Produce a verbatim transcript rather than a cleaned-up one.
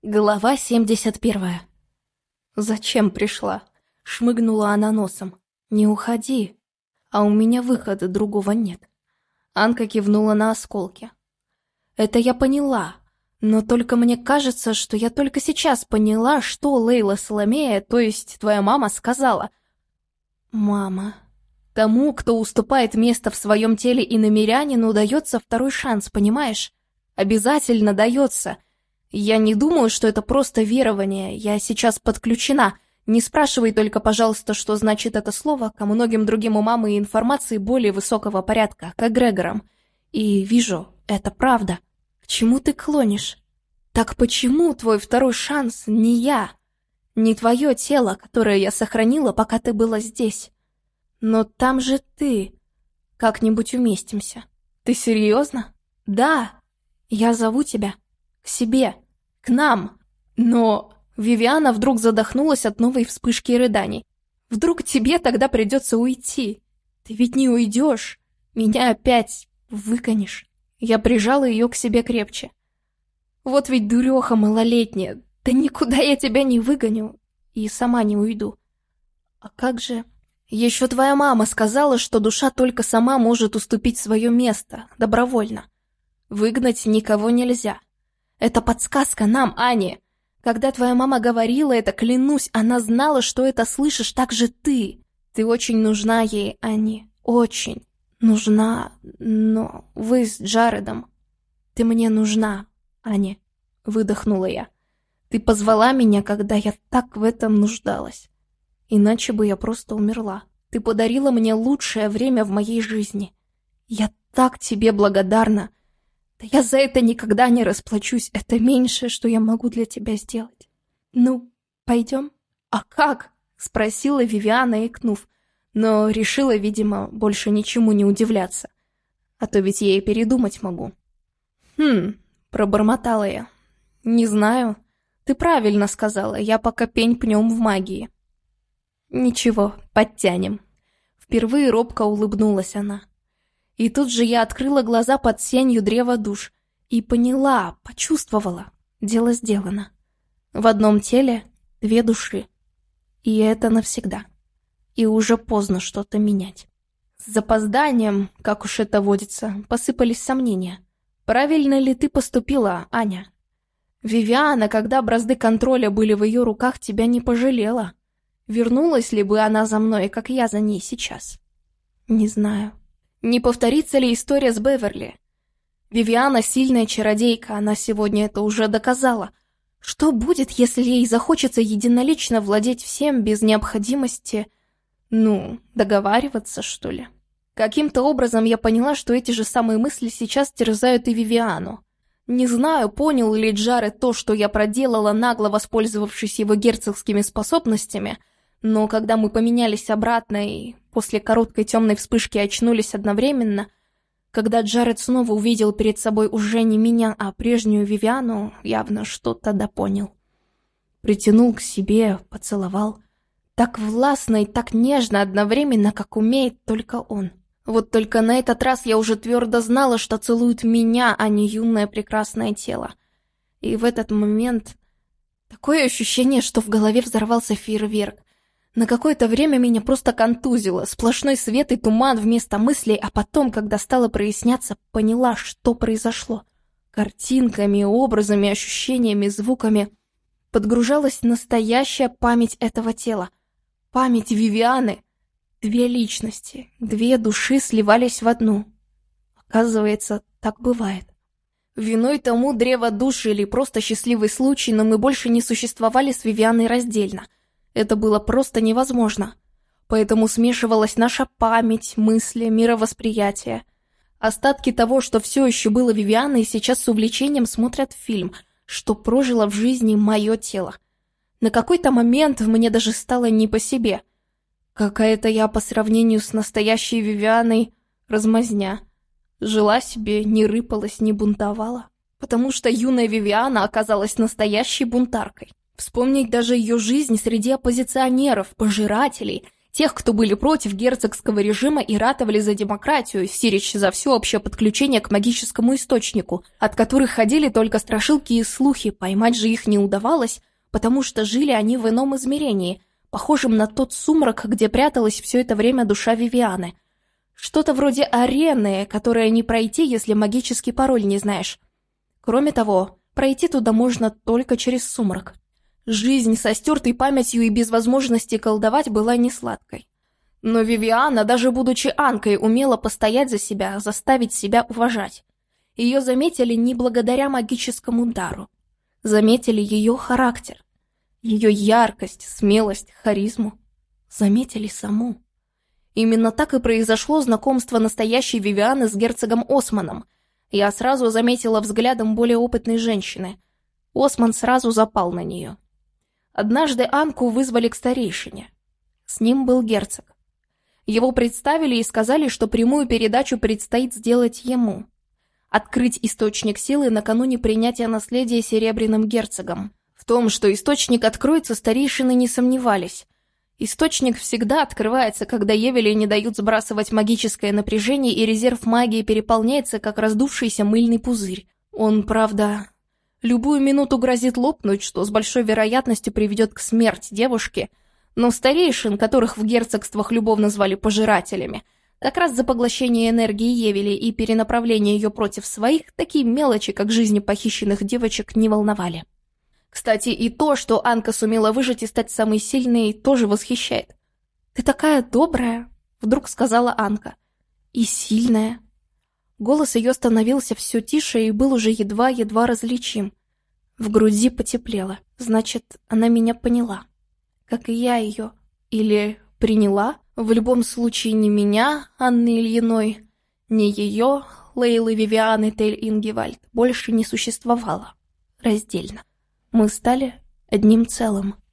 Глава семьдесят первая. «Зачем пришла?» — шмыгнула она носом. «Не уходи, а у меня выхода другого нет». Анка кивнула на осколки. «Это я поняла, но только мне кажется, что я только сейчас поняла, что Лейла Соломея, то есть твоя мама, сказала». «Мама...» Тому, кто уступает место в своем теле иномирянину, дается второй шанс, понимаешь? Обязательно дается. Я не думаю, что это просто верование, я сейчас подключена. Не спрашивай только, пожалуйста, что значит это слово, ко многим другим умам и информации более высокого порядка, к эгрегорам. И вижу, это правда. К чему ты клонишь? Так почему твой второй шанс не я? Не твое тело, которое я сохранила, пока ты была здесь? Но там же ты. Как-нибудь уместимся. Ты серьезно? Да. Я зову тебя. К себе. К нам. Но... Вивиана вдруг задохнулась от новой вспышки рыданий. Вдруг тебе тогда придется уйти. Ты ведь не уйдешь. Меня опять выкинешь. Я прижала ее к себе крепче. Вот ведь дуреха малолетняя. Да никуда я тебя не выгоню. И сама не уйду. А как же... Еще твоя мама сказала, что душа только сама может уступить свое место, добровольно. Выгнать никого нельзя. Это подсказка нам, Ане. Когда твоя мама говорила это, клянусь, она знала, что это слышишь так же ты. Ты очень нужна ей, Ане, очень нужна, но вы с Джаредом. Ты мне нужна, Аня, выдохнула я. Ты позвала меня, когда я так в этом нуждалась. Иначе бы я просто умерла. Ты подарила мне лучшее время в моей жизни. Я так тебе благодарна. Да я за это никогда не расплачусь. Это меньшее, что я могу для тебя сделать. Ну, пойдем? А как? Спросила Вивиана, икнув. Но решила, видимо, больше ничему не удивляться. А то ведь я и передумать могу. Хм, пробормотала я. Не знаю. Ты правильно сказала. Я пока пень пнем в магии. Ничего, подтянем. Впервые робко улыбнулась она. И тут же я открыла глаза под сенью древа душ и поняла, почувствовала. Дело сделано. В одном теле две души. И это навсегда. И уже поздно что-то менять. С запозданием, как уж это водится, посыпались сомнения. Правильно ли ты поступила, Аня? Вивиана, когда бразды контроля были в ее руках, тебя не пожалела. Вернулась ли бы она за мной, как я за ней сейчас? Не знаю. Не повторится ли история с Беверли? Вивиана сильная чародейка, она сегодня это уже доказала. Что будет, если ей захочется единолично владеть всем без необходимости, ну, договариваться, что ли? Каким-то образом я поняла, что эти же самые мысли сейчас терзают и Вивиану. Не знаю, понял ли Джаред то, что я проделала, нагло воспользовавшись его герцогскими способностями, но когда мы поменялись обратно и после короткой темной вспышки очнулись одновременно, когда Джаред снова увидел перед собой уже не меня, а прежнюю Вивиану, явно что-то допонял. Притянул к себе, поцеловал. Так властно и так нежно одновременно, как умеет только он. Вот только на этот раз я уже твердо знала, что целует меня, а не юное прекрасное тело. И в этот момент такое ощущение, что в голове взорвался фейерверк. На какое-то время меня просто контузило, сплошной свет и туман вместо мыслей, а потом, когда стало проясняться, поняла, что произошло. Картинками, образами, ощущениями, звуками подгружалась настоящая память этого тела. Память Вивианы. Две личности, две души сливались в одну. Оказывается, так бывает. Виной тому древо душ или просто счастливый случай, но мы больше не существовали с Вивианой раздельно. Это было просто невозможно. Поэтому смешивалась наша память, мысли, мировосприятие. Остатки того, что все еще было Вивианой, сейчас с увлечением смотрят фильм, что прожило в жизни мое тело. На какой-то момент мне даже стало не по себе. Какая-то я по сравнению с настоящей Вивианой размазня. Жила себе, не рыпалась, не бунтовала. Потому что юная Вивиана оказалась настоящей бунтаркой. Вспомнить даже ее жизнь среди оппозиционеров, пожирателей, Тех, кто были против герцогского режима и ратовали за демократию, сирич за всеобщее подключение к магическому источнику, от которых ходили только страшилки и слухи, поймать же их не удавалось, потому что жили они в ином измерении, похожем на тот сумрак, где пряталась все это время душа Вивианы. Что-то вроде арены, которая не пройти, если магический пароль не знаешь. Кроме того, пройти туда можно только через сумрак. Жизнь со стертой памятью и без возможности колдовать была несладкой. Но Вивиана, даже будучи Анкой, умела постоять за себя, заставить себя уважать. Ее заметили не благодаря магическому дару. Заметили ее характер, ее яркость, смелость, харизму. Заметили саму. Именно так и произошло знакомство настоящей Вивианы с герцогом Османом. Я сразу заметила взглядом более опытной женщины. Осман сразу запал на нее. Однажды Анку вызвали к старейшине. С ним был герцог. Его представили и сказали, что прямую передачу предстоит сделать ему. Открыть источник силы накануне принятия наследия серебряным герцогом. В том, что источник откроется, старейшины не сомневались. Источник всегда открывается, когда Евели не дают сбрасывать магическое напряжение, и резерв магии переполняется, как раздувшийся мыльный пузырь. Он, правда, любую минуту грозит лопнуть, что с большой вероятностью приведет к смерти девушки, но старейшин, которых в герцогствах любовно звали пожирателями, как раз за поглощение энергии Евели и перенаправление ее против своих, такие мелочи, как жизни похищенных девочек, не волновали. Кстати, и то, что Анка сумела выжить и стать самой сильной, тоже восхищает. «Ты такая добрая», — вдруг сказала Анка. «И сильная». Голос ее становился все тише и был уже едва-едва различим. В груди потеплело. Значит, она меня поняла. Как и я ее. Или приняла. В любом случае, ни меня, Анны Ильиной, ни ее, Лейлы Вивианы Тель-Ингевальд, больше не существовало. Раздельно. Мы стали одним целым.